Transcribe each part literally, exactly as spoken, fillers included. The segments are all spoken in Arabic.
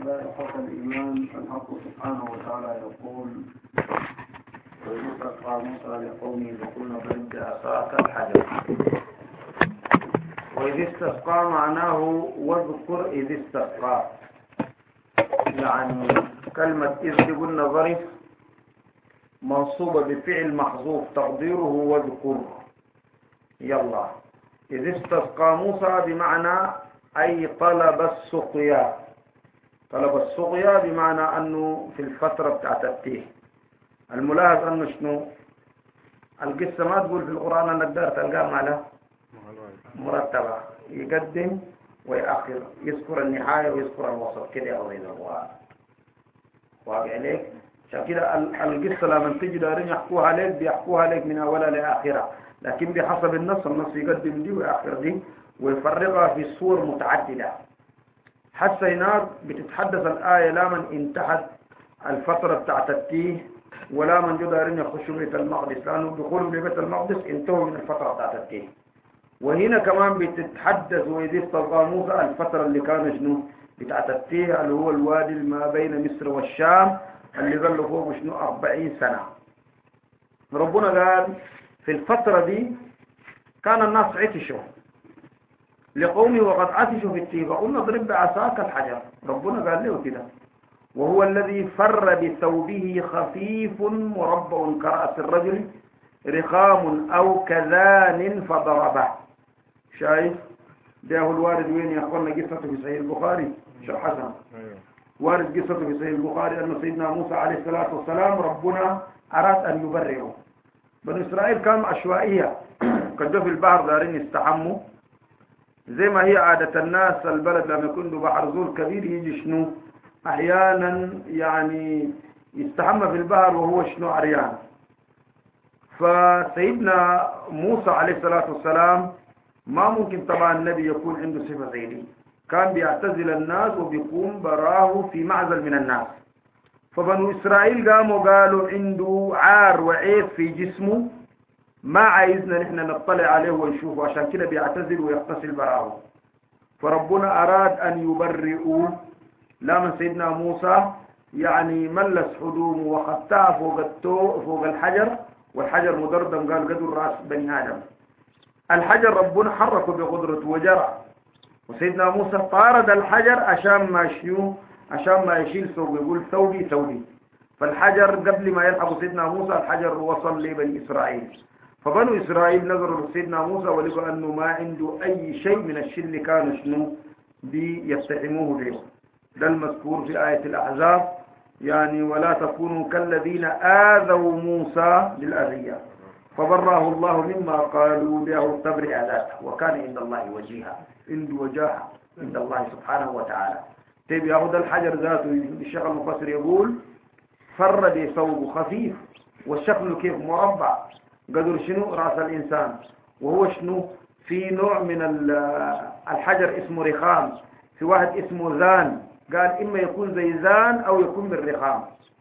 الله إخوة الإيمان. الحق سبحانه وتعالى يقول: وإذ استسقى موسى لقومه فقلنا اضرب بعصاك الحجر. وإذ استسقى معناه واذكر إذ استسقى، يعني كلمة إذ قلنا ظرف منصوبة بفعل محذوف تقديره واذكر. يلا، إذ استسقى موسى بمعنى أي طلب السقيا. طلب السقيا بمعنى أنه في الفترة بتاعت التيه. الملاحظ أنه شنو القصة ما تقول في القرآن أنك دار تلقاها مالها مرتبة، يقدم ويأخر، يذكر النهاية ويذكر الوسط كده أو إذا هو واقع عليك. عشان كده القصة لما تيجي دارين يحكوها عليك بيحكوها عليك من أولها لآخرها، لكن بحسب النص النص يقدم دي ويأخر دي ويفرقها في صور متعددة. حتى هناك بتتحدث الآية لا من انتهت الفترة بتاعت التيه ولا من جو دارين يخشوا بيت المقدس، لأنه دخولهم لبيت المقدس انتهوا من الفترة بتاعت التيه. وهنا كمان بتتحدث وإذ استسقى موسى الفترة اللي كان شنو بتاعت التيه، اللي هو الوادي ما بين مصر والشام اللي ظلوا فوق شنو أربعين سنة. ربنا قال في الفترة دي كان الناس عطشوا لقومه وقد عطشوا في التيه فقلنا اضرب بعصاك الحجر. ربنا قال له كده: وهو الذي فر بثوبه خفيف مربع كرأس الرجل رخام أو كذان فضربه. شايف ده هو الوارد وين يا أخوانا؟ قصته في صحيح البخاري. شو حسن وارد قصته في صحيح البخاري أن سيدنا موسى عليه الصلاة والسلام ربنا أراد أن يبرئه. بني إسرائيل كانوا عشوائية، كانوا في البحر دارين يستحموا زي ما هي عادة الناس. البلد لما يكون له بحر زول كبير يجي شنو أحيانا يعني يستحمى في البحر وهو شنو عريان. فسيدنا موسى عليه الصلاة والسلام ما ممكن طبعا النبي يكون عنده صفة زي دي، كان بيعتزل الناس وبيقوم براه في معزل من الناس. فبنو إسرائيل قاموا قالوا عنده عار وعيب في جسمه ما عايزنا نحن نطلع عليه ونشوفه، عشان كده بيعتزل ويغتسل براه. فربنا أراد أن يبرئوا لا من سيدنا موسى يعني ملس هدومه وخطاه فوق التو فوق الحجر، والحجر مدردم قال قدر رأس بني آدم. الحجر ربنا حركه بقدرته وجرى، وسيدنا موسى طارد الحجر عشان ما شنو عشان ما يشيل ثوب، يقول ثوبي ثوبي. فالحجر قبل ما يلحق سيدنا موسى الحجر وصل لبني إسرائيل. فبنو إسرائيل نظروا لسيدنا موسى ولقوا أنه ما عنده أي شيء من الشيء اللي كانوا شنو بيستحموه به. ده المذكور في آية الأحزاب، يعني ولا تكونوا كالذين آذوا موسى بالأذية فبرأه الله مما قالوا له تبرئ ذاته وكان عند الله وجيها. عند وجاهه عند الله سبحانه وتعالى. طيب ياخذ الحجر ذاته. الشيخ المفسر يقول فر بثوبه خفيف والشكل كيف مربع قدر شنو رأس الإنسان، وهو شنو في نوع من الحجر اسمه رخام، في واحد اسمه ذان، قال إما يكون زي ذان أو يكون من رخام.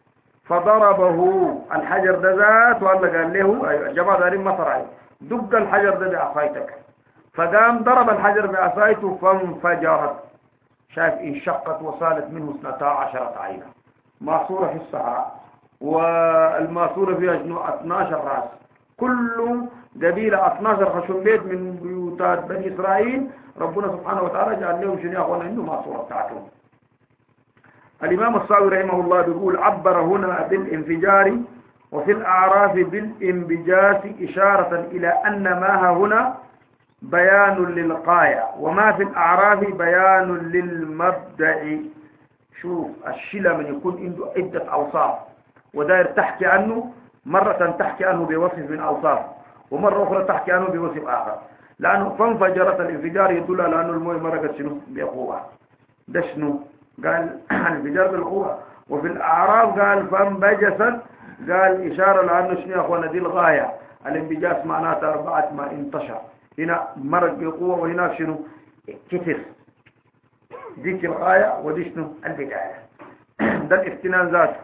فضربه الحجر ده ذات والله قال له جماعة دارين مطر دق الحجر ده بعصايتك. فقام ضرب الحجر بعصايته فانفجرت. شايف انشقت وصالت منه اثنتا عشرة عينا. ماسورة في الصحراء والماسورة فيها شنو اثناشر راس، كل قبيلة اثناشر خشم بيت من بيوتات بني إسرائيل ربنا سبحانه وتعالى جعل لهم شنو ياخذون عنده ماسورة بتاعتهم. الإمام الصاوي رحمه الله بيقول عبر هنا بالانفجار وفي الأعراف بالانبجاس إشارة إلى أن ما هنا بيان للغاية وما في الأعراف بيان للمبدأ. شوف الشيء من يكون عنده عدة أوصاف وداير تحكي عنه، مرة تحكي عنه بوصف من أوصاف ومرة أخرى تحكي عنه بوصف آخر، لأنه فانفجرت الانفجار يدل على أنه المويه مرقت شنو بقوة. ده شنو قال الانفجار بالقوة. وفي الأعراف قال فانبجست، قال إشارة لأنه شنو يا أخوانا دي الغاية. الانبجاس معناته أربعة ما انتشر، هنا مرق بقوة وهناك شنو كتر. ديك الغاية ودي شنو البداية. ده الافتنان ذاته.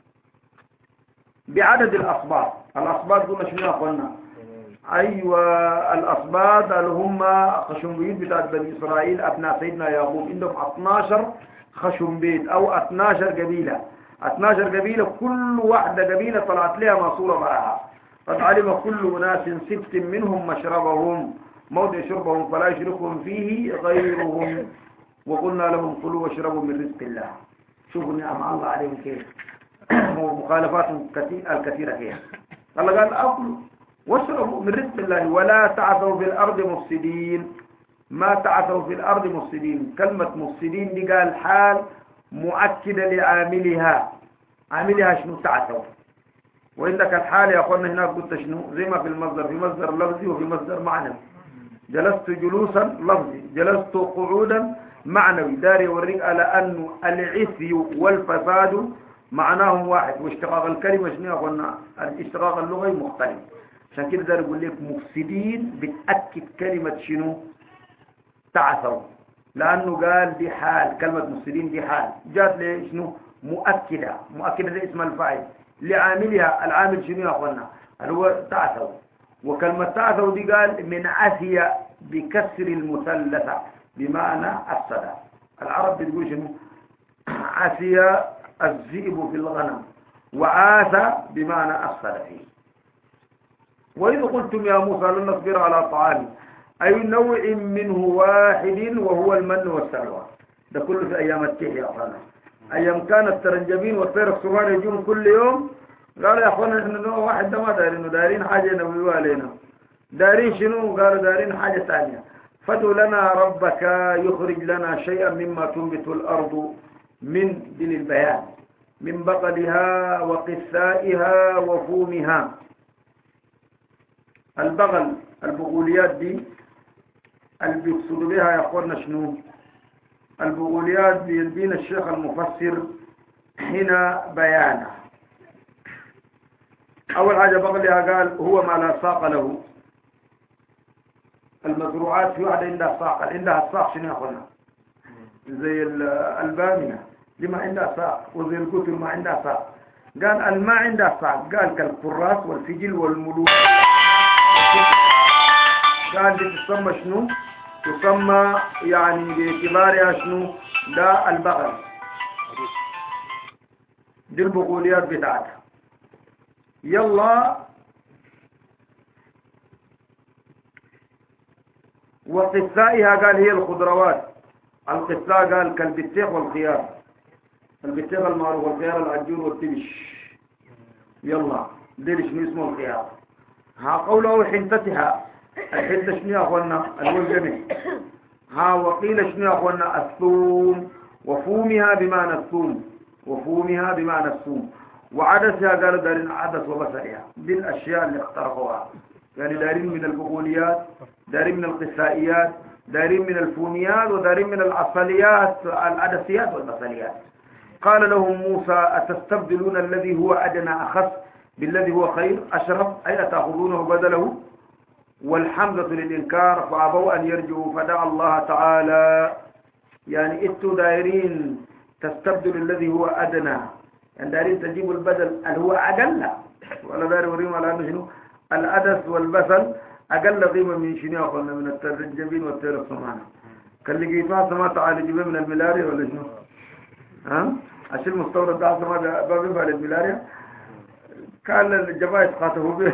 بعدد الأصباط. الأصباط قلنا شنو يا أخوانا؟ أيوة الأصباط اللي هم خشوميين بتاعت بني إسرائيل أبناء سيدنا يعقوب عندهم اثناشر خشم بيت أو اثناشر قبيلة. اثناشر قبيلة كل واحدة قبيلة طلعت لها ماسورة معها. قد علم كل أناس ست منهم مشربهم موضع شربهم فلا يشركهم فيه غيرهم وقلنا لهم كلوا واشربوا من رزق الله. شوفوا نعم الله عليهم كيف ومخالفات الكثيرة فيها. الله قال أكلوا واشربوا من رزق الله ولا تعثوا في الأرض مفسدين. ما تعثوا في الأرض مفسدين، كلمة مفسدين دي قال حال مؤكدة لعاملها. عاملها شنو؟ تعثوا. وعندك الحال يا أخوانا هناك قلت شنو؟ زي ما في المصدر، في مصدر لفظي وفي مصدر معنوي. جلست جلوسا لفظي، جلست قعودا معنوي. داري يوريك على أنه العثي والفساد معناهم واحد، واشتقاق الكلمة شنو يا أخوانا؟ الاشتقاق اللغوي مختلف. عشان كده داري يقول لك مفسدين بتأكد كلمة شنو؟ تعثوا، لأنه قال دي حال، كلمة مفسدين دي حال جات لي شنو؟ مؤكدة. مؤكدة ده اسم الفاعل لعاملها. العامل شنو يا أخوانا؟ اللي هو تعثوا. وكلمة تعثوا دي قال من عثي بكسر المثلثة بمعنى أفسد. العرب بتقول شنو؟ عثي الذئب في الغنم وعاث بمعنى أفسد فيه. وإذ قلتم يا موسى لن نصبر على طعام أي نوع منه واحد وهو المن والسلوى. ده كله في أيام التحية يا أخوانا. أيام كان الترنجبين والطير الصغار يجون كل يوم. قالوا يا أخوانا إحنا نوع واحد ده ما دارين، دارين حاجة نبيوها علينا. دارين شنو؟ قالوا دارين حاجة ثانية. فادع لنا ربك يخرج لنا شيئا مما تنبت الأرض من دين البيان من بقلها وقثائها وفومها. البغل البغوليات دي اللي بيقصدوا بها يا أخوانا شنو؟ البغوليات بيدين الشيخ المفسر هنا بيانه. أول حاجة بغلها قال هو ما لا ساق له. المزروعات في واحدة عندها ساق، عندها الساق شنو يا أخوانا؟ زي البامية دي ما عندها ساق، وزي الكتر ما عندها ساق. قال الماء عندها ساق، قال كالكراس والفجل والملوك. قال دي تسمى شنو؟ تسمى يعني باعتبارها شنو؟ ده البغل. دي البغوليات بتاعتها. يلا وقثائها قال هي الخضروات. القثاء قال كالبتيخ والخيار. البتيخ المعروف والخيار العجون والتبش. يلا دي شنو اسمه الخيار. ها قوله حنتتها. الحنتة شنو يا أخوانا؟ الوجمة. ها وقيل شنو يا أخوانا؟ الثوم. وفومها بمعنى الثوم. وفومها بمعنى الثوم. وعدسها قالوا دارين عدس وبصرها. دي الأشياء اللي اخترقوها. يعني دارين من البقوليات، دارين من القثائيات، دارين من الفوميات، ودارين من العصليات العدسيات والبصريات. قال لهم موسى أتستبدلون الذي هو أدنى أخف بالذي هو خير أشرف أي أتأخذونه بدله؟ والحمزة للإنكار فأبوا أن يرجعوا فدعا الله تعالى. يعني إتوا دائرين تستبدل الذي هو أدنى، يعني دائرين تجيب البدل اللي هو أقل. ولا داري وريهم على أنه شنو؟ الأدس والبسل أقل قيمة من شنو أخذنا من الترنجبين والطير الصمانة. كان اللي قيمة سما تعالى جيبه من الملاريا ولا شنو؟ ها؟ عشان المستورد ده سما بابه على الملاريا. كان الجبائز قاتلوا به.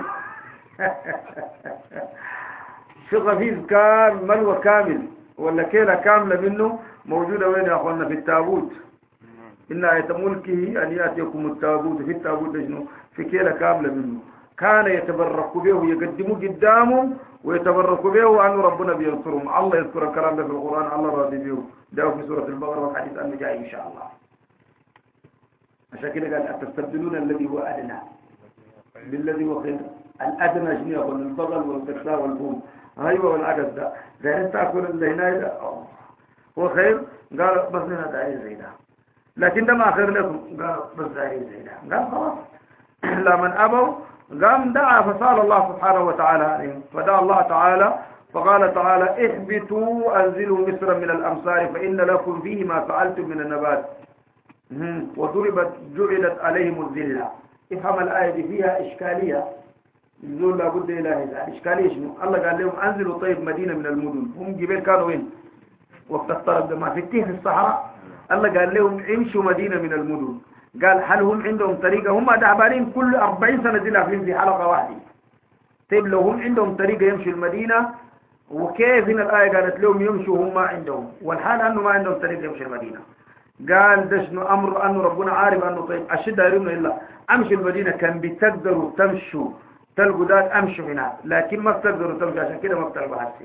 في غفيز كان ملوى كامل ولا كيلة كاملة منه موجودة وين يا أخوانا؟ في التابوت. إن آية ملكه أن يأتيكم التابوت. في التابوت شنو؟ في كيلة كاملة منه. كان يتبرك به ويقدموا قدامه ويتبرك به وأنه ربنا بينصرهم. الله يذكر الكلام ده في القرآن، الله راضي به. ده في سورة البقرة والحديث أنه جاي إن شاء الله. عشان كده قال أتستبدلون الذي هو أدنى بالذي هو خير. الأدنى شنو يقول؟ البغل والقثاء والفوم. أيوة والعدس ده ده أنت تأكل اللي هنا هو خير. قال بس هنا داعي زي ده، لكن ده ما خير لكم. قال بس داعي زي ده. قال خلاص لا من أبوا قام دعا فسأل الله سبحانه وتعالى عليهم. فدعا الله تعالى فقال تعالى اهبطوا أنزلوا مصر من الأمصار فإن لكم فيه ما فعلتم من النبات وضربت جعلت عليهم الذلة. افهم الآية دي فيها إشكالية. يقول لابد إلهي إشكالية شنو؟ الله قال لهم أنزلوا طيب مدينة من المدن. هم جبال كانوا وين؟ وقت الطرب ده ما في التيه في الصحراء. الله قال لهم امشوا مدينة من المدن. قال هل هم عندهم طريقة؟ هم دعبانين كل أربعين سنة دي في حلقة واحدة. طيب لو هم عندهم طريقة يمشوا المدينة، وكيف هنا الآية قالت لهم يمشوا هم ما عندهم، والحال أنه ما عندهم طريقة يمشوا المدينة. قال ده شنو أمر أنه ربنا عارف أنه طيب أشد يرمنا إلا أمشوا المدينة، كان بتقدروا تمشوا تلقوا ذات أمشوا هناك، لكن ما بتقدروا تمشوا، عشان كده ما بتلقوا هالشيء.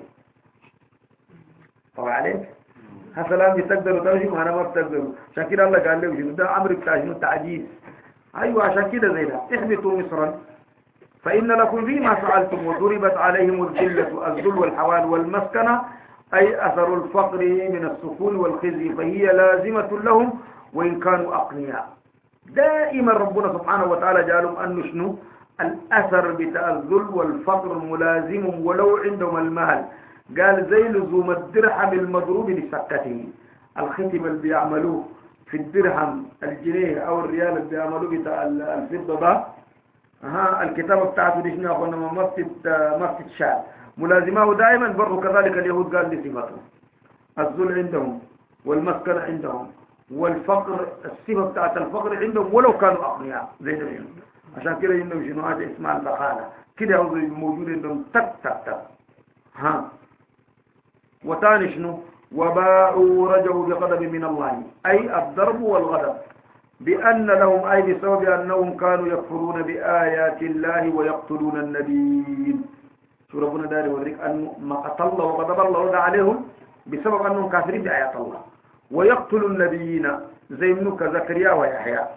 طبعا عليك هسلام بتقدروا تمشوا وأنا ما بتقدروا، عشان كده الله قال لهم شنو ده أمر بتاع شنو تعجيز. أيوة عشان كده زي ده احبطوا مصرا فإن لكم فيما فعلتم وضربت عليهم الذلة الذل والحوال والمسكنة، أي أثر الفقر من السكون والخزي، فهي لازمة لهم وإن كانوا أقنياء. دائما ربنا سبحانه وتعالى جعلهم أنه شنو الأثر بتاع الذل والفقر ملازم ولو عندهم المال. قال زي لزوم الدرهم المضروب لسكته، الختم اللي بيعملوه في الدرهم الجنيه أو الريال اللي بيعملوه بتاع الفضة ده، ها الكتابة بتاعته دي شنو أخونا مفتد مفتد شعر ملازمه دائما. برضو كذلك اليهود قال دي صفاتهم، الذل عندهم والمسكنة عندهم والفقر، الصفة بتاعت الفقر عندهم ولو كانوا أغنياء زي ده. عشان كده عندهم شنو هذا اسمها البخالة كده موجود عندهم تك تك تك. ها وتاني شنو وباءوا رجعوا بغضب من الله، أي الضرب والغضب، بأن لهم أي بسبب أنهم كانوا يكفرون بآيات الله ويقتلون النبيين. شو ربنا داري وريك أنه ما قتل الله وغضب الله رد عليهم بسبب أنهم كافرين بآيات الله ويقتلوا النبيين زي منك زكريا ويحيى،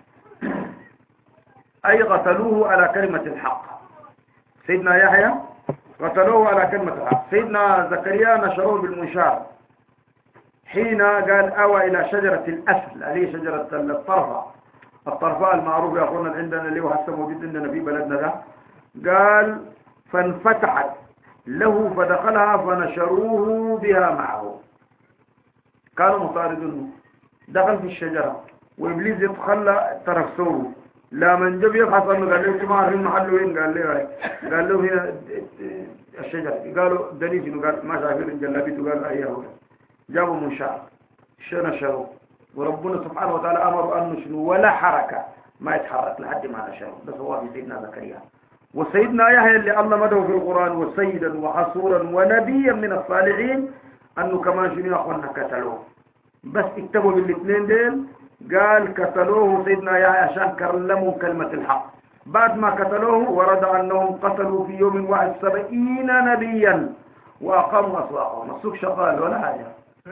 أي قتلوه على كلمة الحق. سيدنا يحيى قتلوه على كلمة الحق، سيدنا زكريا نشروه بالمنشار حين قال أوى إلى شجرة الأسل، هذه شجرة الطرفة، الطرفاء المعروف يا أخونا عندنا اللي هو حسب موجود عندنا في بلدنا ده. قال فانفتحت له فدخلها فنشروه بها معه، كانوا مطاردونه، دخل في الشجرة وإبليس يتخلى طرف سوره، لا من جب يبحث عنه قال له ما عارفين محله وين، قال له قال له هنا الشجرة، قالوا دليل قال ما شايفين جلابيته، قال أيها جابوا منشار نشروه، وربنا سبحانه وتعالى أمر أن نشنو ولا حركة ما يتحرك لحد ما نشروه. بس هو في سيدنا زكريا. وسيدنا يحيى اللي الله مدعو في القرآن وسيدا وحصورا ونبيا من الصالحين أنه كمان شنو يا أخوانا قتلوه، بس اكتبوا بالاثنين ديل. قال قتلوه سيدنا يحيى عشان كلموا كلمة الحق، بعد ما قتلوه ورد أنهم قتلوا في يوم واحد سبعين نبيا وأقاموا أسواقهم. السوق شغال ولا حاجة،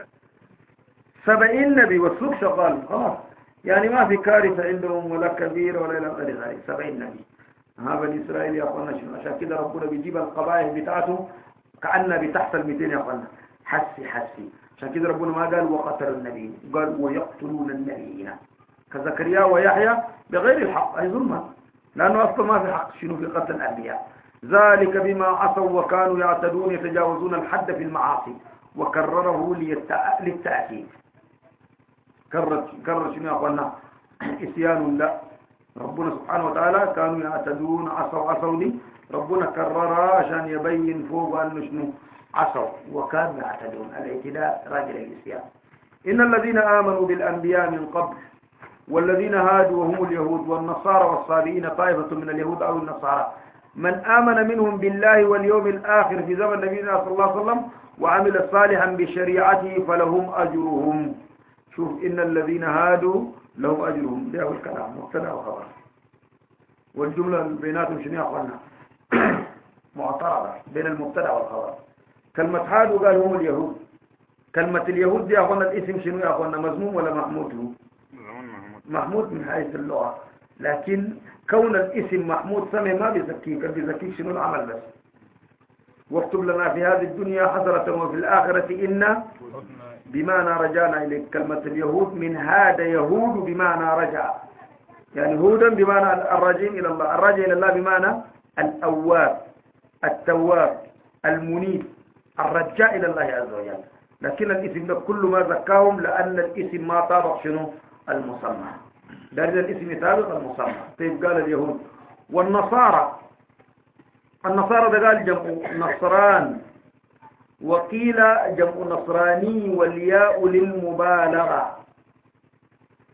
سبعين نبي والسوق شغال خلاص، يعني ما في كارثة عندهم ولا كبيرة ولا إلى غير ذلك. سبعين نبي. ها بني إسرائيل يا أخوانا شنو، عشان كده ربنا بيجيب القبائل بتاعته كأنها بتحت المئتين يا أخوانا، حسي حسي. عشان كده ربنا ما قال وقتل النبي، قال ويقتلون النبيين كزكريا ويحيى بغير الحق، أي ظلما، لأنه أصلا ما في حق شنو في قتل الأنبياء. ذلك بما عصوا وكانوا يعتدون يتجاوزون الحد في المعاصي، وكرره للتأكيد. كرر كرر شنو يا أخوانا إسيان لا، ربنا سبحانه وتعالى كانوا يعتدون عصوا عصوا لي، ربنا كررها عشان يبين فوق أنه شنو عصوا وكانوا يعتدون. الاعتداء راجل الإسيان. إن الذين آمنوا بالأنبياء من قبل والذين هادوا وهم اليهود والنصارى والصابئين طائفة من اليهود أو النصارى، من آمن منهم بالله واليوم الآخر في زمن نبينا صلى الله عليه وسلم وعمل صالحا بشريعته فلهم أجرهم. شوف إن الذين هادوا لهم أجرهم، ده هو الكلام مبتدا وخبر، والجملة بيناتهم شنو يا أخوانا معترضة بين المبتدا والخبر. كلمة هادوا قال هم اليهود، كلمة اليهود دي يا أخوانا الاسم شنو يا أخوانا مذموم ولا محمود؟ هو محمود من حيث اللغة، لكن كون الاسم محمود سمي ما بيزكيك، كان بيزكيك شنو العمل بس. واكتب لنا في هذه الدنيا حسرة وفي الآخرة إنا بمعنى رجعنا إليك. كلمة اليهود من هذا يهود بمعنى رجع، يعني هودا بمعنى الراجعين إلى الله، الراجع إلى الله بمعنى الأواب التواب المنيب الرجاء إلى الله عز وجل. لكن الاسم ده كل ما ذكاهم لأن الاسم ما طابق شنو المسمى، دارين الاسم يطابق المسمى. طيب قال اليهود والنصارى، النصارى ده قال جمع نصران، وقيل جمع نصراني والياء للمبالغة،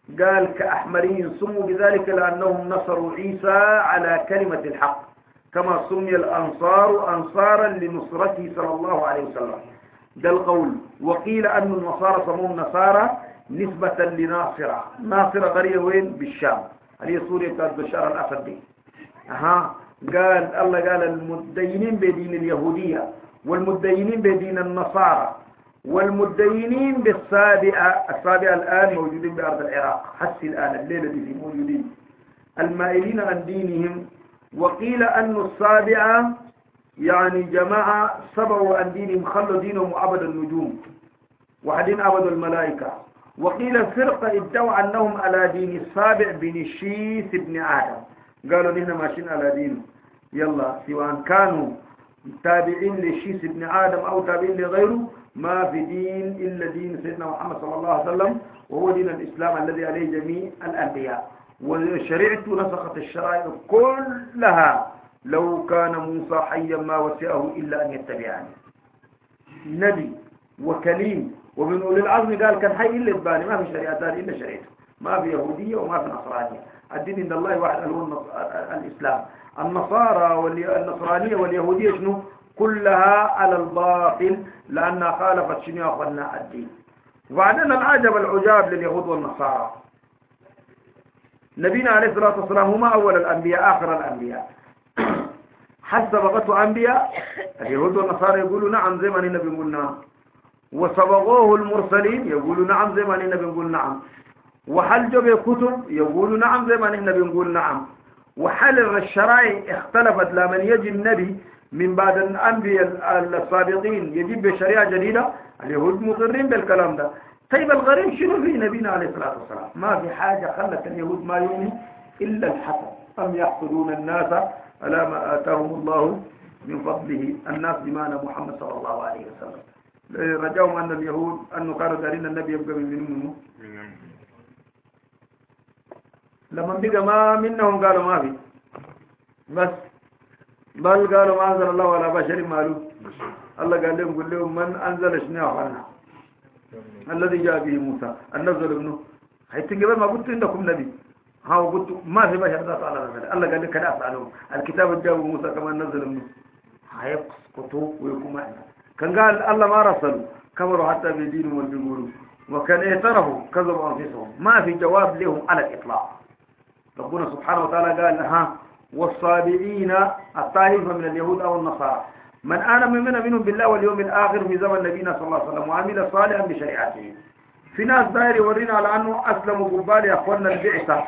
قال كأحمري سموا بذلك لأنهم نصروا عيسى على كلمة الحق كما سمي الأنصار أنصارا لنصرته صلى الله عليه وسلم. ده القول. وقيل أن النصارى سموهم نصارى نسبة لناصرة. ناصرة قرية وين؟ بالشام، هذه سوريا بتاعت بشار الأسد دي. أها قال الله قال المدينين بدين اليهودية والمدينين بدين النصارى والمدينين بالسابعة. السابعة الآن موجودين بأرض العراق حسي الآن الليلة دي في موجودين المائلين عن دينهم. وقيل أن السابعة يعني جماعة سبعوا عن دينهم خلوا دينهم وعبدوا النجوم وحدين عبدوا الملائكة. وقيل فرقة ادعوا أنهم على دين السابع بن الشيث بن آدم، قالوا نحن ماشيين على دينه. يلا سواء كانوا تابعين للشيث بن آدم أو تابعين لغيره ما في دين إلا دين سيدنا محمد صلى الله عليه وسلم، وهو دين الإسلام الذي عليه جميع الأنبياء. وشريعته نسخت الشرائع كلها. لو كان موسى حيا ما وسعه إلا أن يتبعني. نبي وكليم ومن أولي العزم قال كان حي إلا الباني، ما في شريعتان إلا شريعته، ما في يهودية وما في نصرانية. الدين عند الله واحد هو الإسلام. النصارى والنصرانية واليهودية شنو؟ كلها على الباطل لأنها خالفت شنو يا أخوانا الدين. وبعدين العجب العجاب لليهود والنصارى، نبينا عليه الصلاة والسلام هما أول الأنبياء آخر الأنبياء. هل سبقته أنبياء؟ اليهود والنصارى يقولوا نعم زي ما النبي يقول نعم، وسبقوه المرسلين يقولوا نعم زي ما النبي يقول نعم، وهل جب كتب يقولوا نعم زي ما النبي يقول نعم، وهل الشرائع اختلفت لمن يجي النبي من بعد الأنبياء السابقين يجيب بشريعة جديدة؟ اليهود مقرين بالكلام ده. طيب الغريب شنو في نبينا عليه الصلاة والسلام؟ ما في حاجة خلت اليهود ما يؤمن إلا الحسد. أم يحسدون الناس على ما آتاهم الله من فضله، الناس بمعنى محمد صلى الله عليه وسلم. رجاهم أن اليهود أنه كانوا دارين النبي يبقى من منهم، لما بقى ما منهم قالوا ما في بس، بل قالوا ما أنزل الله على بشر معلوم. الله قال لهم قل لهم من أنزل شنو أخوانا الذي جاء به موسى النزل ابنه. حيث قبل ما قلت عندكم نبي ها قلت ما في بشر ذات على نزل. الله قال لك كذا أفعلهم الكتاب جاء موسى كما نزل ابنه هيسقطوا ويكون معنا. كان قال الله ما رسلوا كبروا حتى بيدينهم والبيقولوا وكان اعترفوا كذبوا أنفسهم. ما في جواب لهم على الإطلاق. ربنا سبحانه وتعالى قال ها والصابئين الطائفة من اليهود أو النصارى من آمن منا منهم بالله واليوم الآخر في زمن نبينا صلى الله عليه وسلم وعمل صالحا بشريعته. في ناس داير يورينا على أنه أسلموا قبال يا أخواننا البعثة.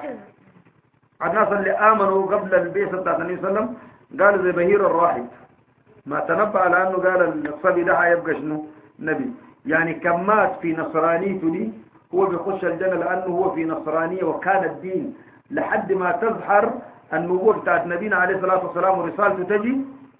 الناس اللي آمنوا قبل البعثة بتاعت النبي صلى الله عليه وسلم قالوا زي بهير الراحب ما تنبأ على أنه قال الصبي ده يبقى شنو نبي. يعني كم مات في نصرانيته دي هو بيخش الجنة لأنه هو في نصرانية وكان الدين لحد ما تظهر النبوة بتاعت نبينا عليه الصلاة والسلام ورسالته تجي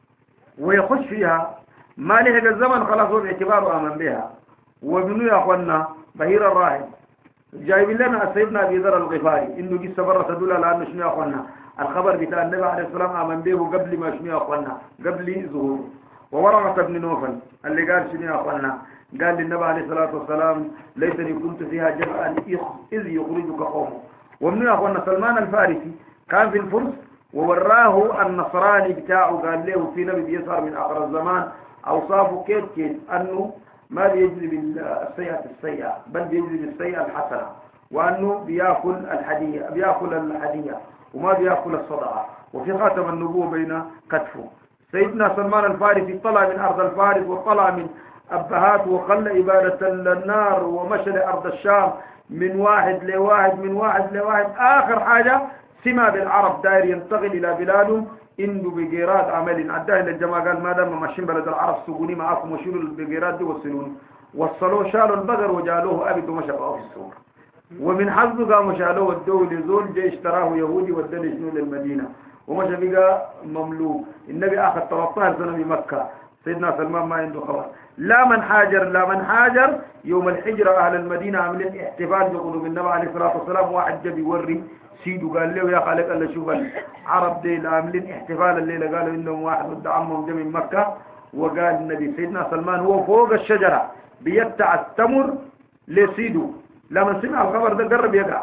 ويخش فيها. ما لحق الزمن خلاص هو باعتباره آمن بها. ومنو يا أخوانا بهير الراهب جايبين لنا سيدنا أبي ذر الغفاري إنه قصة برة تدل على أنه شنو يا أخوانا الخبر بتاع النبي عليه الصلاة والسلام آمن به قبل ما شنو يا أخوانا قبل ظهوره. وورقة بن نوفل اللي قال شنو يا أخوانا قال للنبي عليه الصلاة والسلام ليتني كنت فيها جبعا إذ يخرجك قومه. ومنو يا أخوانا سلمان الفارسي كان في الفرس ووراه النصراني بتاعه قال له في نبي بيظهر من آخر الزمان أوصافه كيف كيف أنه ما بيجري بالسيئة السيئة بل بيجري بالسيئة الحسنة، وأنه بيأكل الحدية بيأكل الحدية وما بيأكل الصدقة، وفي خاتم النبوة بين كتفه. سيدنا سلمان الفارسي طلع من أرض الفارس وطلع من أبهات وخلى إبادة النار ومشى لأرض الشام من واحد لواحد من واحد لواحد. آخر حاجة سمع بالعرب داير ينتقل إلى بلادهم عنده بقيرات عمل عداه إلى الجماعة قال ما دام ماشيين بلد العرب سقوني معاكم وشيلوا البقيرات دي وصلوني. وصلوه شالوا البقر وجالوه أبد ومشى بقى في السوق. ومن حظه قاموا شالوه الدولي زول جاي اشتراه يهودي وداني شنو للمدينة ومشى بقى مملوك. النبي آخر ثلاثة عشر سنة بمكة. سيدنا سلمان ما عنده خبر. لا من حاجر لا من حاجر يوم الحجرة أهل المدينة عاملين احتفال بقدوم النبي عليه الصلاة والسلام. واحد جاب يوري سيدو قال له يا خالق الله شوف العرب دي عاملين احتفال الليلة قالوا إنهم واحد ضد عمهم جاي من مكة. وقال النبي سيدنا سلمان هو فوق الشجرة بيتع التمر لسيدو لما سمع الخبر ده قرب يقع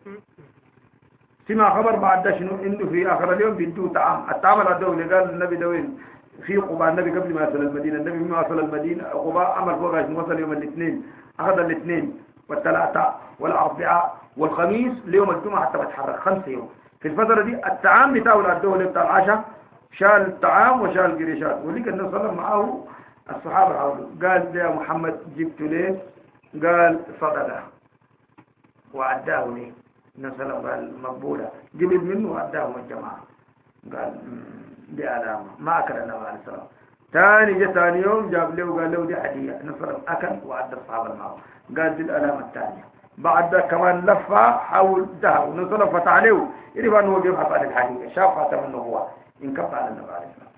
سمع خبر بعد ده شنو انه في اخر اليوم بيدوه طعام. الطعام الدولي قال النبي دوين في قباء، النبي قبل ما يصل المدينه، النبي ما وصل المدينه قباء عمل فوق عشان وصل يوم الاثنين، اخذ الاثنين والثلاثاء والاربعاء والخميس ليوم الجمعه حتى بتحرك خمس يوم. في الفتره دي الطعام بتاع الدولي بتاع العشاء شال الطعام وشال القريشات، ولقى النبي صلى الله عليه وسلم معه الصحابه حوله، قال يا محمد جبت ليه؟ قال صدقه وعداه لي. النبي صلى الله عليه وسلم قال مقبوله، جبت منه وعداهم الجماعه. قال دي علامه ما اكل النبي عليه الصلاه والسلام. ثاني جاء ثاني يوم جاب له وقال له دي هديه. النبي صلى الله عليه وسلم اكل وعدى الصحابه معه، قال دي العلامه الثانيه. بعد كمان لفه حول ذهب، النبي صلى الله عليه وسلم فتح عليه يعرف انه بيبحث عن الحديث، شاف خاتم النبوه انكب على النبي عليه الصلاه والسلام.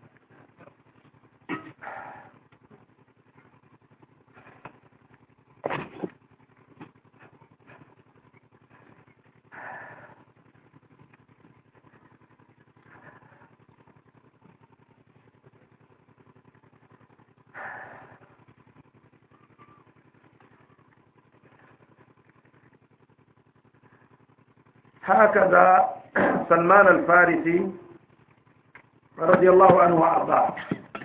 هكذا سلمان الفارسي رضي الله عنه وارضاه.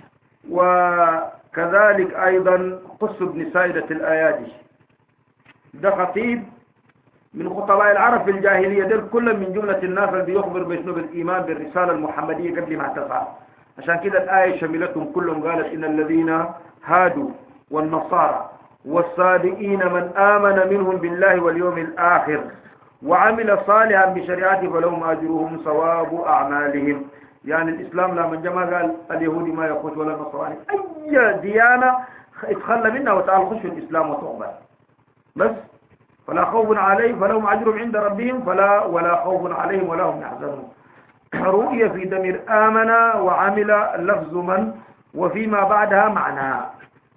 وكذلك ايضا قس بن سائدة الايادي، ده خطيب من خطباء العرب في الجاهلية، ده كل من جملة الناس اللي بيخبر بشنو بالايمان بالرسالة المحمدية قبل ما تفعل. عشان كده الآية شملتهم كلهم، قالت ان الذين هادوا والنصارى والصابئين من آمن منهم بالله واليوم الآخر وعمل صالحا بشريعته فلهم أجرهم ثواب أعمالهم. يعني الإسلام لا من جمع، قال اليهودي ما يخش ولا النصراني، أي ديانة اتخلى منها وتعال خش في الإسلام وتقبل بس. فلا خوف عليهم فلهم أجرهم عند ربهم فلا ولا خوف عليهم ولا هم يحزنون. رؤية في ضمير آمن وعمل لفظ من وفيما بعدها معناها.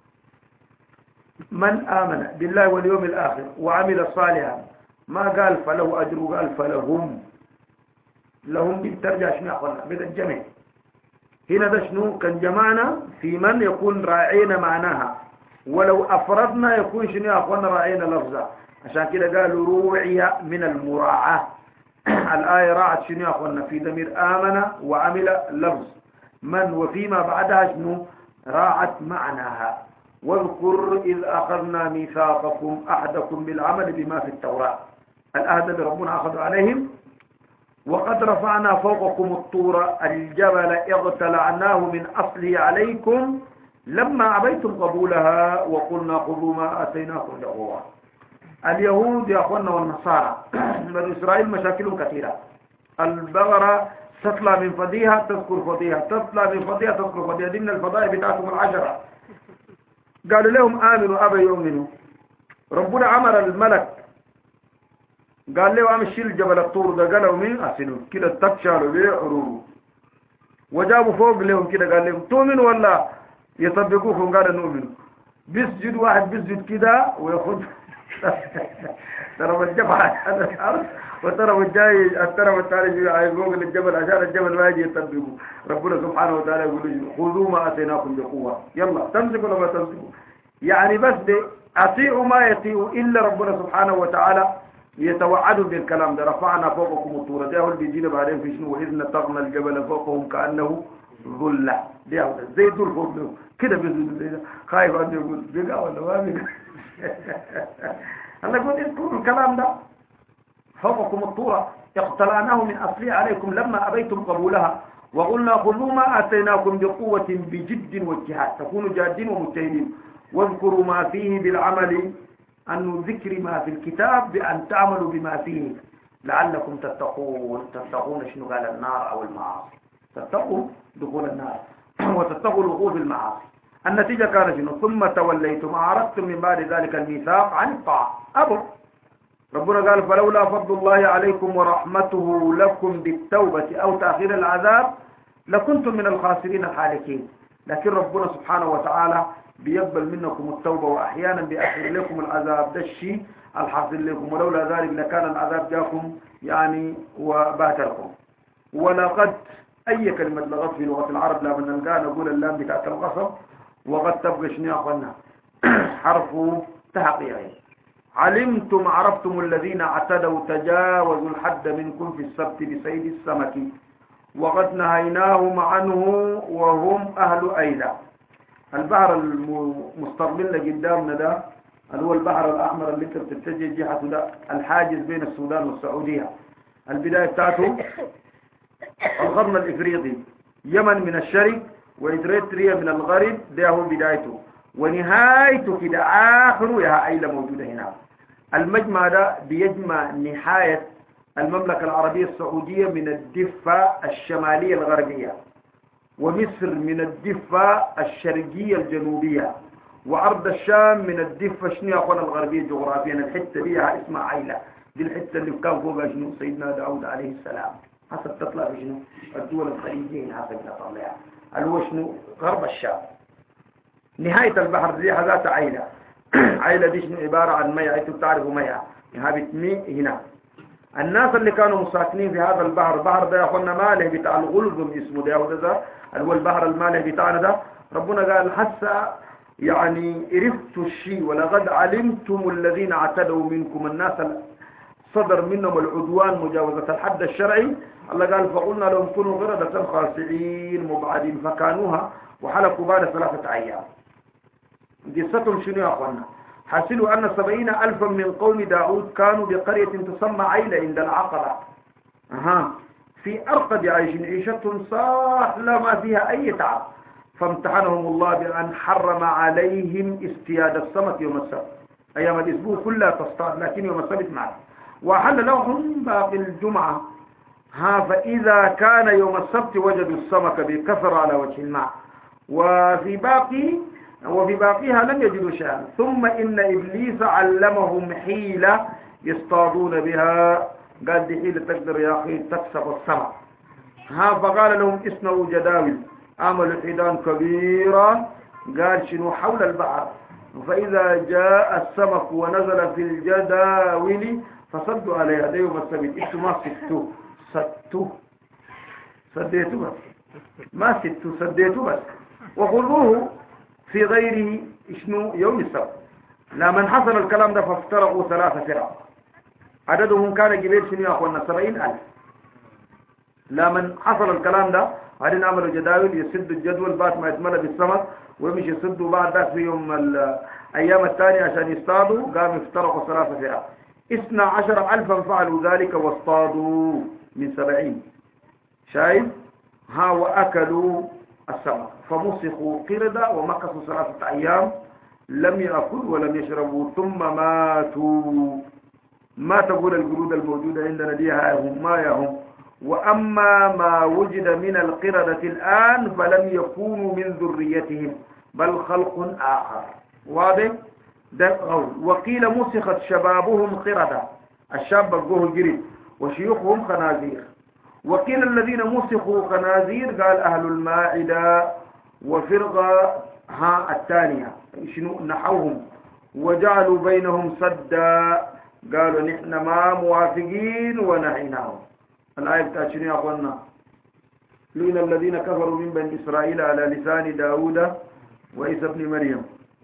من آمن بالله واليوم الآخر وعمل صالحا، ما قال فله أجر، قال فلهم. لهم بترجع شنو أخوانا بدا الجمع هنا، ده شنو كان جمعنا في من يكون راعينا معناها، ولو أفردنا يكون شنو أخوانا راعينا لفظا. عشان كده قالوا روعي من المراعاة. الآية راعت شنو أخوانا في ضمير آمن وعمل لفظ من وفيما بعدها شنو راعت معناها. واذكر إذ أخذنا ميثاقكم أحدكم بالعمل بما في التوراة، الأهد اللي ربنا أخذ عليهم. وقد رفعنا فوقكم الطور الجبل اغتلعناه من أصله عليكم لما أبيتم قبولها وقلنا خذوا ما آتيناكم بقوة. اليهود يا أخوانا والنصارى بني إسرائيل مشاكلهم كثيرة. البقرة تطلع من فضيها تذكر فضيها، تطلع من فضيها تذكر فضيها، دي من الفضائل بتاعتهم العشرة. قالوا لهم آمنوا أبا يؤمنوا. ربنا عمر الملك قال له عم شيل جبل الطور ده، قالوا مين أسنوا كده تكشالوا بيه عروض وجابوا فوق لهم كده، قال لهم تؤمنوا ولا يطبقوكم؟ قالوا نؤمنوا. بيسجد واحد بيسجد كده وياخد ترى الجبل على الأرض وترى الجاي الترى الثاني عايز فوق الجبل عشان الجبل ما يجي يطبقوا. ربنا سبحانه وتعالى يقول خذوا ما آتيناكم بقوة، يلا تمسكوا ولا ما تمسكوا. يعني بس دي أطيعوا ما يطيعوا إلا ربنا سبحانه وتعالى يتوعدوا بالكلام ده. رفعنا فوقكم الطور، ده هو اللي بيجينا بعدين في شنو وإذ نطقنا الجبل فوقهم كأنه ظلة، ده هو زي دول فوق له كده بيزيد خايف أن يقول بقى ولا ما بقى. الله يقول اذكروا الكلام ده. فوقكم الطور اقتلعناه من أصله عليكم لما أبيتم قبولها وقلنا خذوا ما آتيناكم بقوة بجد واجتهاد تكونوا جادين ومجتهدين. واذكروا ما فيه بالعمل أن ذكر ما في الكتاب بأن تعملوا بما فيه لعلكم تتقون. تتقون شنو؟ قال النار أو المعاصي. تتقوا دخول النار وتتقوا الوقوع في المعاصي. النتيجة كانت شنو؟ ثم توليتم أعرضتم من بعد ذلك الميثاق عن الطاعة. أبو ربنا قال فلولا فضل الله عليكم ورحمته لكم بالتوبة أو تأخير العذاب لكنتم من الخاسرين الحالكين. لكن ربنا سبحانه وتعالى بيقبل منكم التوبة وأحيانا بيأخر لكم العذاب، ده الشيء الحاصل لكم. ولولا ذلك لكان العذاب جاكم يعني وباتلكم. ولقد أي كلمة لغط في لغة العرب لا من نلقاها نقول اللام بتاعت الغصب، وقد تبقى شنو يا أخوانا حرف تحقيق. علمتم عرفتم الذين اعتدوا تجاوزوا الحد منكم في السبت بصيد السمك وقد نهيناهم عنه وهم أهل أيلة. البحر المستقبل قدامنا ده اللي هو البحر الأحمر اللي انت بتتجه جهته ده الحاجز بين السودان والسعودية. البداية بتاعته القرن الإفريقي، يمن من الشرق وإريتريا من الغرب، ده هو بدايته، ونهايته كده آخره يا أيلة موجودة هنا. المجمع ده بيجمع نهاية المملكة العربية السعودية من الضفة الشمالية الغربية، ومصر من الضفة الشرقية الجنوبية، وأرض الشام من الضفة شنو يا أخوانا الغربية جغرافيا. الحتة دي اسمها عيلة، دي الحتة اللي كان فوقها شنو سيدنا داود عليه السلام، حسب تطلع بشنو الدول الخليجية حسب نطلعها اللي هو شنو غرب الشام. نهاية البحر دي ذات عيلة. عيلة دي شنو عبارة عن مياه، انتوا بتعرفوا مياه نهاية مي هنا. الناس اللي كانوا مساكنين في هذا البحر، البحر ده يا اخوانا مالح بتاع الغلظم اسمه ده، وده ده اللي هو البحر المالح بتاعنا ده. ربنا قال حتى يعني عرفتوا الشيء ولقد علمتم الذين اعتدوا منكم، الناس صدر منهم العدوان مجاوزة الحد الشرعي. الله قال فقلنا لهم كونوا قردة خاسئين مبعدين فكانوها وحلقوا بعد ثلاثة أيام. قصتهم شنو يا أخوانا؟ حاسلوا أن سبعين ألفا من قوم داود كانوا بقرية تسمى عيلة عند العقبة، أها في أرقد عيش، عيشتهم سهلة ما فيها أي تعب، فامتحنهم الله بأن حرم عليهم اصطياد السمك يوم السبت، أيام الأسبوع كلها تصطاد لكن يوم السبت معه، وأحل لهم باقي الجمعة. ها فإذا كان يوم السبت وجدوا السمك بكثرة على وجه الماء، وفي باقي وفي باقيها لم يجدوا شيئا. ثم إن إبليس علمهم حيلة يصطادون بها، قال دي حيلة تقدر يا أخي تكسب السمك. ها فقال لهم اصنعوا جداول، عملوا حيدان كبيرة، قال شنو حول البحر، فإذا جاء السمك ونزل في الجداول فصدوا عليها. ده يوم السبت، انتوا ما ستوا ستوا سديتوا بس، ما ستوا سديتوا بس، وخذوه في غيره شنو يوم السبت. لما حصل الكلام ده فافترقوا ثلاثة فرق، عددهم كان قبيل شنو يا اخوانا سبعين ألف. لما حصل الكلام ده بعدين عملوا جداول يسدوا الجدول بعد ما يتملى بالسمك، ويمشي يسدوا بعد ذاك في يوم الأيام الثانية عشان يصطادوا، قاموا افترقوا ثلاثة فرق. اثنا عشر ألفا فعلوا ذلك واصطادوا من سبعين، شايف؟ ها وأكلوا السمك فمسخوا قردة ومكثوا ثلاثة أيام لم يأكلوا ولم يشربوا ثم ماتوا. ما تقول الجلود الموجودة عندنا دي هم ما يهم. وأما ما وجد من القردة الآن فلم يكونوا من ذريتهم بل خلق آخر. واضح؟ ده قول. وقيل مسخت شبابهم قردة، الشاب بقوه جريد، وشيوخهم خنازير. وقيل الذين مسخوا خنازير قال أهل المائدة وفرقة ها الثانية شنو نحوهم وجعلوا بينهم سدا، قالوا نحن ما موافقين ونحيناهم. الآية بتاعت شنو يا أخوانا؟ لئن الذين كفروا من بني إسرائيل على لسان داود وعيسى ابن مريم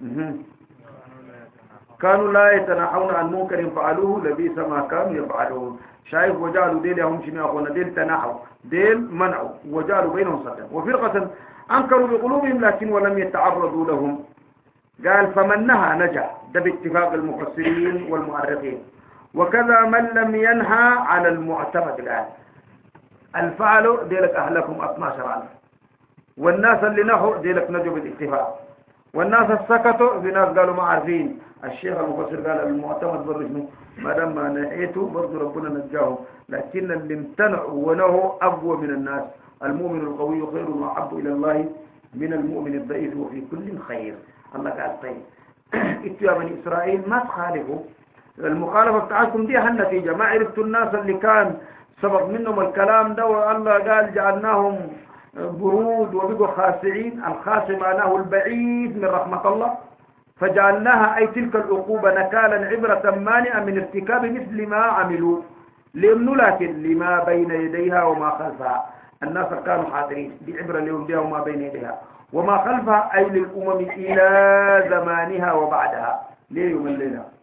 كانوا لا يتناحون عن منكر فعلوه لبئس ما كانوا يفعلون. شايف؟ وجعلوا ديل هم شنو يا أخوانا؟ ديل تناحوا، ديل منعوا، وجعلوا بينهم سدا. وفرقة أنكروا بقلوبهم لكن ولم يتعرضوا لهم، قال فمن نهى نجا، ده باتفاق المفسرين والمؤرخين. وكذا من لم ينهى على المعتمد الآن. الفعل ديلك أهلكم اثنا عشر ألف، والناس اللي نهوا ديلك نجوا بالاتفاق، والناس السكتوا في ناس قالوا ما عارفين. الشيخ المفسر قال المعتمد برجمه ما دام ما نهيته برضه ربنا نجاهم، لكن اللي امتنعوا ونهوا أقوى من الناس. المؤمن القوي خير وأحب إلى الله من المؤمن الضعيف وفي كل خير. الله قال طيب انتوا يا بني إسرائيل ما تخالفوا، المخالفة بتاعتكم دي هالنتيجة. ما عرفتوا الناس اللي كان سبق منهم الكلام ده، والله قال جعلناهم برود وبقوا خاسعين. الخاسع معناه البعيد من رحمة الله، فجعلناها أي تلك العقوبة نكالا عبرة مانعة من ارتكاب مثل ما عملوا لأنه لكن لما بين يديها وما خلفها. الناس كانوا حاضرين، دي عبرة لهم بها وما بين يديها وما خلفها، أي للأمم إلى زمانها وبعدها. ليه يوم الليلة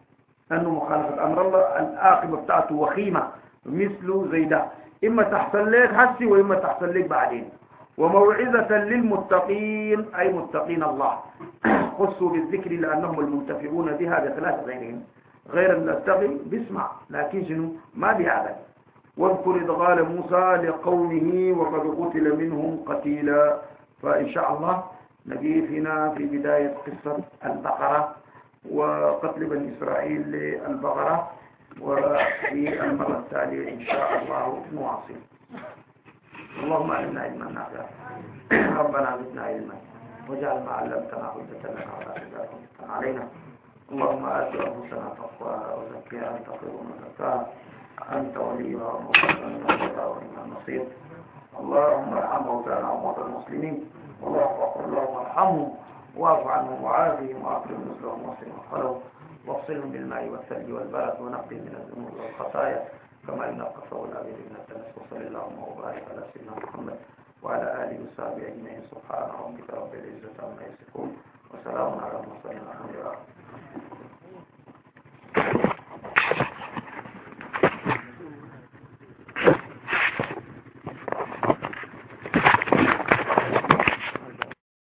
أنه مخالفة أمر الله العاقبة بتاعته وخيمة مثل زي ده، إما تحصل لك حسي وإما تحصل لك بعدين. وموعظة للمتقين أي متقين الله خصوا بالذكر لأنهم المنتفعون بها بخلاف غيرهم. غير المتقي بيسمع لكن شنو ما بيعمل. واذكر إذ قال موسى لقومه وقد قتل منهم قتيلا. فإن شاء الله نجي فينا في بداية قصة البقرة وقتل بني إسرائيل للبقرة، وفي المرة التالية إن شاء الله نواصل. اللهم علمنا علما نافعا ربنا زدنا علما واجعل ما علمتنا حجة لنا ولا حجة علينا. اللهم آت أنفسنا تقواها وزكيها أنت خير من زكاها أنت وليها ومولانا ونعم النصير. اللهم ارحم موتانا وموتى المسلمين، اللهم اغفر لهم وارحمهم واعف عنهم وعافهم واكرم نزلهم واصلهم وخلهم واغسلهم بالماء والثلج والبرد ونقهم من الذنوب والخطايا كما ينقى الثوب الابيض من الدنس. وصل اللهم وبارك على سيدنا محمد وعلى اله وصحبه اجمعين. سبحان ربك رب العزه عما يصفون وسلام على المرسلين والحمد لله.